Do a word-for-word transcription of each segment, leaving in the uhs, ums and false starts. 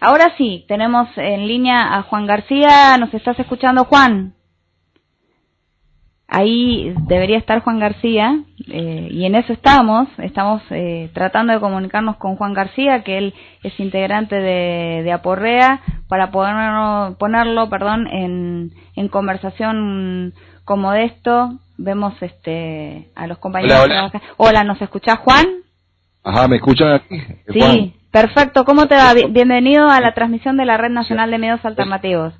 Ahora sí, tenemos en línea a Juan García. ¿Nos estás escuchando, Juan? Ahí debería estar Juan García, eh, y en eso estamos. Estamos eh, tratando de comunicarnos con Juan García, que él es integrante de, de Aporrea, para poderlo, ponerlo perdón, en, en conversación con Modesto. Vemos este a los compañeros. Hola, hola. Hola, ¿nos escuchás, Juan? Ajá, ¿me escuchan aquí? Sí, Juan. perfecto. ¿Cómo te va? Bienvenido a la transmisión de la Red Nacional de Medios Alternativos.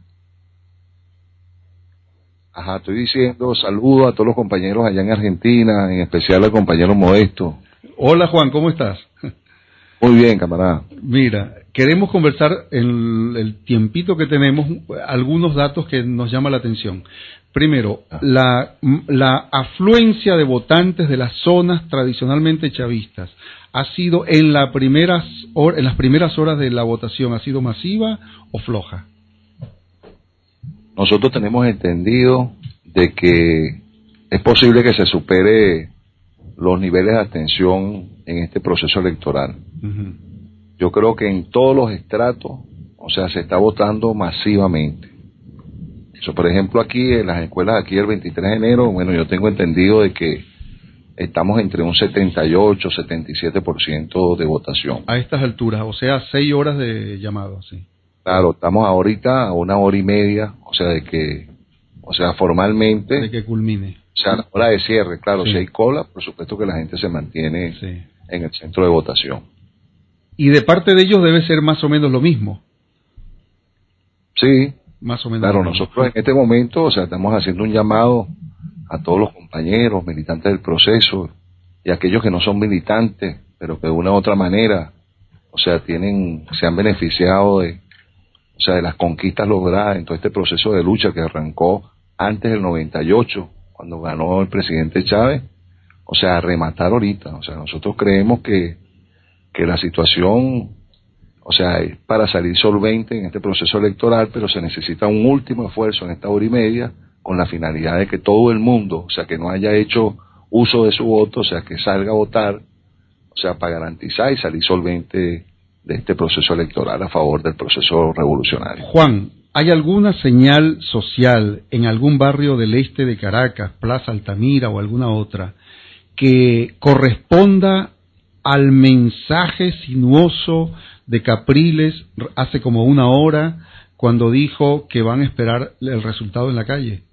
Ajá, estoy diciendo saludos a todos los compañeros allá en Argentina, en especial al compañero Modesto. Hola Juan, ¿cómo estás? Muy bien, camarada. Mira, queremos conversar en el tiempito que tenemos algunos datos que nos llaman la atención. Primero, la, la afluencia de votantes de las zonas tradicionalmente chavistas ha sido en, la primeras hor- en las primeras horas de la votación, ¿ha sido masiva o floja? Nosotros tenemos entendido de que es posible que se supere los niveles de abstención en este proceso electoral. Uh-huh. Yo creo que en todos los estratos, o sea, se está votando masivamente. O sea, por ejemplo, aquí en las escuelas aquí el veintitrés de enero, bueno, yo tengo entendido de que estamos entre un setenta y ocho, setenta y siete por ciento de votación. A estas alturas, o sea, seis horas de llamado, sí. Claro, estamos ahorita a una hora y media, o sea, de que, o sea, formalmente... De que culmine. O sea, la hora de cierre, claro, Sí. si hay cola, por supuesto que la gente se mantiene Sí. en el centro de votación. Y de parte de ellos debe ser más o menos lo mismo. Sí, Más o menos. claro, lo mismo. nosotros en este momento, o sea, estamos haciendo un llamado a todos los compañeros, militantes del proceso, y aquellos que no son militantes, pero que de una u otra manera, o sea, tienen, se han beneficiado de, o sea, de las conquistas logradas en todo este proceso de lucha que arrancó antes del noventa y ocho, cuando ganó el presidente Chávez, o sea, a rematar ahorita. O sea, nosotros creemos que, que la situación, o sea, es para salir solvente en este proceso electoral, pero se necesita un último esfuerzo en esta hora y media, con la finalidad de que todo el mundo, o sea, que no haya hecho uso de su voto, o sea, que salga a votar, o sea, para garantizar y salir solvente de este proceso electoral a favor del proceso revolucionario. Juan, ¿hay alguna señal social en algún barrio del este de Caracas, Plaza Altamira o alguna otra, que corresponda al mensaje sinuoso de Capriles hace como una hora cuando dijo que van a esperar el resultado en la calle?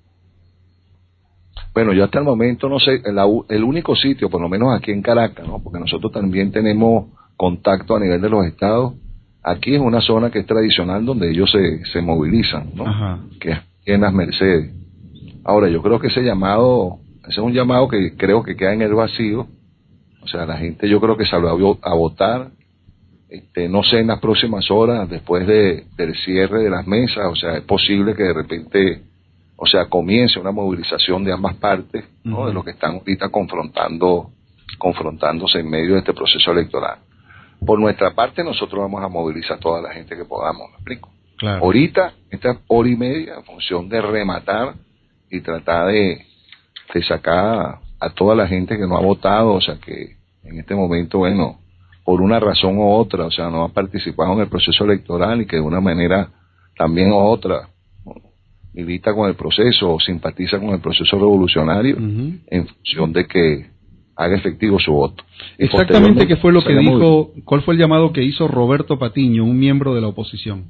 Bueno, yo hasta el momento no sé, el, el único sitio, por lo menos aquí en Caracas, ¿no? Porque nosotros también tenemos contacto a nivel de los estados. Aquí es una zona que es tradicional donde ellos se, se movilizan, ¿no? Ajá. Que es en las Mercedes. Ahora, yo creo que ese llamado, ese es un llamado que creo que queda en el vacío. O sea, la gente yo creo que salió a, a votar, este, no sé, en las próximas horas, después de, del cierre de las mesas, o sea, es posible que de repente, o sea, comience una movilización de ambas partes, ¿no? Uh-huh. De lo que están ahorita confrontando, confrontándose en medio de este proceso electoral. Por nuestra parte, nosotros vamos a movilizar a toda la gente que podamos, ¿me explico? Claro. Ahorita, esta hora y media, en función de rematar y tratar de, de sacar a toda la gente que no ha votado, o sea, que en este momento, bueno, por una razón u otra, o sea, no ha participado en el proceso electoral y que de una manera también u otra milita con el proceso o simpatiza con el proceso revolucionario, uh-huh. En función de que haga efectivo su voto. Exactamente, ¿qué fue lo que dijo? Muy... ¿Cuál fue el llamado que hizo Roberto Patiño, un miembro de la oposición?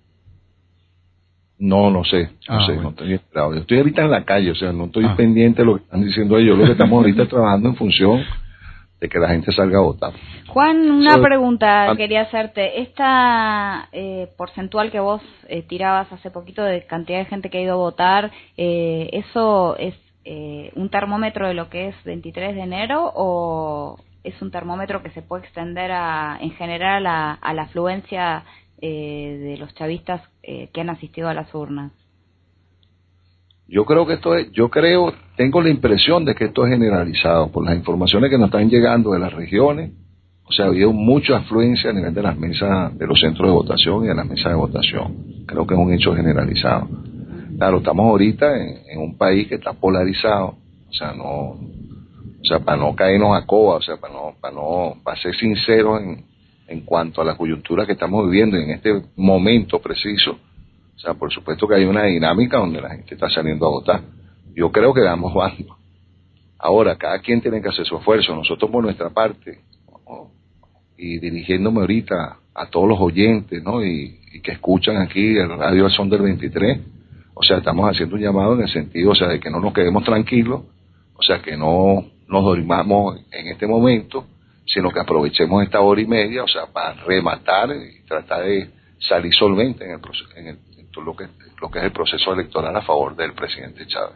No, no sé, no ah, sé, bueno. no estoy enterado. Yo estoy ahorita en la calle, o sea, no estoy ah. pendiente de lo que están diciendo ellos. Lo que estamos ahorita trabajando en función de que la gente salga a votar. Juan, una so, pregunta ah, quería hacerte. Esta eh, porcentual que vos eh, tirabas hace poquito de cantidad de gente que ha ido a votar, eh, ¿eso es eh, un termómetro de lo que es veintitrés de enero o es un termómetro que se puede extender a, en general a, a la afluencia eh, de los chavistas eh, que han asistido a las urnas? Yo creo que esto es, yo creo, tengo la impresión de que esto es generalizado por las informaciones que nos están llegando de las regiones. O sea, ha habido mucha afluencia a nivel de las mesas, de los centros de votación y de las mesas de votación. Creo que es un hecho generalizado. Claro, estamos ahorita en, en un país que está polarizado. O sea, no, o sea, para no caernos a coba, o sea, para no, para no, para ser sinceros en, en cuanto a la coyuntura que estamos viviendo en este momento preciso, o sea, por supuesto que hay una dinámica donde la gente está saliendo a votar. Yo creo que damos bando. Ahora, cada quien tiene que hacer su esfuerzo. Nosotros por nuestra parte, ¿no? Y dirigiéndome ahorita a todos los oyentes, ¿no? Y, y que escuchan aquí el Radio El Son del veintitrés, o sea, estamos haciendo un llamado en el sentido, o sea, de que no nos quedemos tranquilos, o sea, que no nos dormamos en este momento, sino que aprovechemos esta hora y media, o sea, para rematar y tratar de salir solvente en el proceso, en, el, en todo lo que lo que es el proceso electoral a favor del presidente Chávez.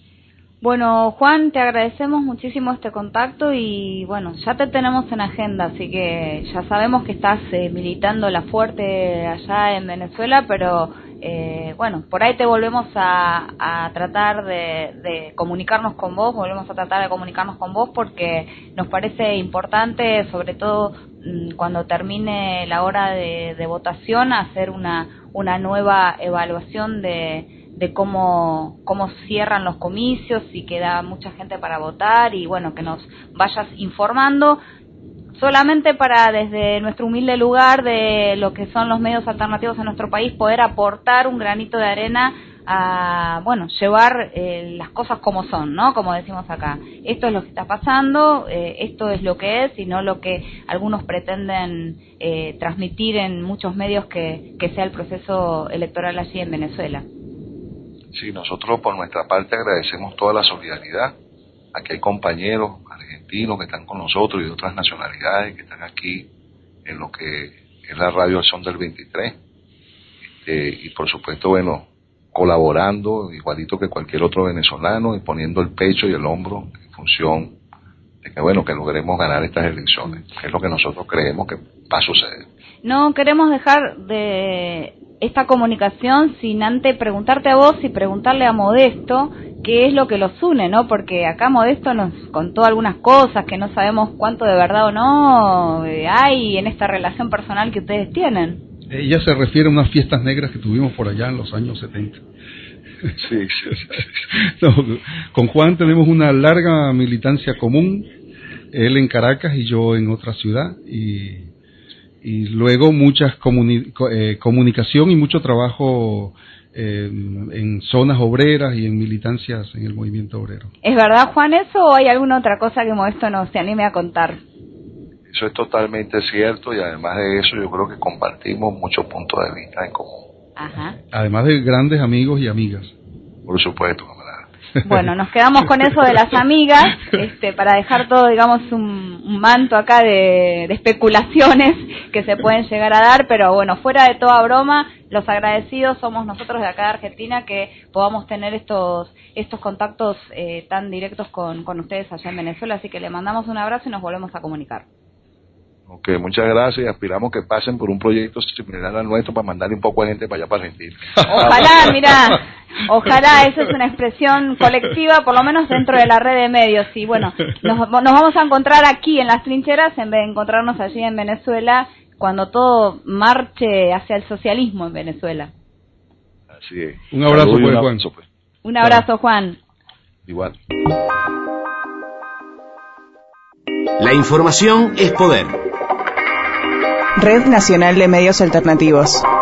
Bueno, Juan, te agradecemos muchísimo este contacto y bueno, ya te tenemos en agenda, así que ya sabemos que estás eh, militando la fuerte allá en Venezuela, pero eh, bueno, por ahí te volvemos a, a tratar de, de comunicarnos con vos, volvemos a tratar de comunicarnos con vos porque nos parece importante, sobre todo mmm, cuando termine la hora de, de votación, hacer una, una nueva evaluación de de cómo cómo cierran los comicios y queda mucha gente para votar y bueno, que nos vayas informando solamente para desde nuestro humilde lugar de lo que son los medios alternativos en nuestro país poder aportar un granito de arena a, bueno, llevar eh, las cosas como son, ¿no? Como decimos acá, esto es lo que está pasando, eh, esto es lo que es y no lo que algunos pretenden eh, transmitir en muchos medios que, que sea el proceso electoral allí en Venezuela. Sí, nosotros por nuestra parte agradecemos toda la solidaridad. Aquí hay compañeros argentinos que están con nosotros y de otras nacionalidades que están aquí en lo que es la Radio El Son del veintitrés. Este, y por supuesto, bueno, colaborando igualito que cualquier otro venezolano y poniendo el pecho y el hombro en función de que, bueno, que logremos ganar estas elecciones, que es lo que nosotros creemos que va a suceder. No queremos dejar de esta comunicación sin antes preguntarte a vos y preguntarle a Modesto qué es lo que los une, ¿no? Porque acá Modesto nos contó algunas cosas que no sabemos cuánto de verdad o no hay en esta relación personal que ustedes tienen. Ella se refiere a unas fiestas negras que tuvimos por allá en los años setenta. Sí, sí, sí. No, con Juan tenemos una larga militancia común, él en Caracas y yo en otra ciudad, y y luego muchas comuni eh, comunicación y mucho trabajo eh, en zonas obreras y en militancias en el movimiento obrero. ¿Es verdad, Juan, eso o hay alguna otra cosa que Modesto no se anime a contar? Eso es totalmente cierto y además de eso yo creo que compartimos muchos puntos de vista en común. Ajá. Además de grandes amigos y amigas. Por supuesto, camarada. Bueno, nos quedamos con eso de las amigas, este, para dejar todo, digamos, un, un manto acá de, de especulaciones que se pueden llegar a dar, pero bueno, fuera de toda broma, los agradecidos somos nosotros de acá de Argentina que podamos tener estos estos contactos eh, tan directos con, con ustedes allá en Venezuela, así que le mandamos un abrazo y nos volvemos a comunicar. Ok, muchas gracias y aspiramos que pasen por un proyecto similar al nuestro para mandarle un poco de gente para allá para Argentina. Ojalá, mira, ojalá, eso es una expresión colectiva, por lo menos dentro de la red de medios. Y bueno, nos, nos vamos a encontrar aquí en las trincheras en vez de encontrarnos allí en Venezuela cuando todo marche hacia el socialismo en Venezuela. Así es. Un abrazo, pues, un Juan. Abrazo, pues. Un abrazo, Juan. Igual. La información es poder. Red Nacional de Medios Alternativos.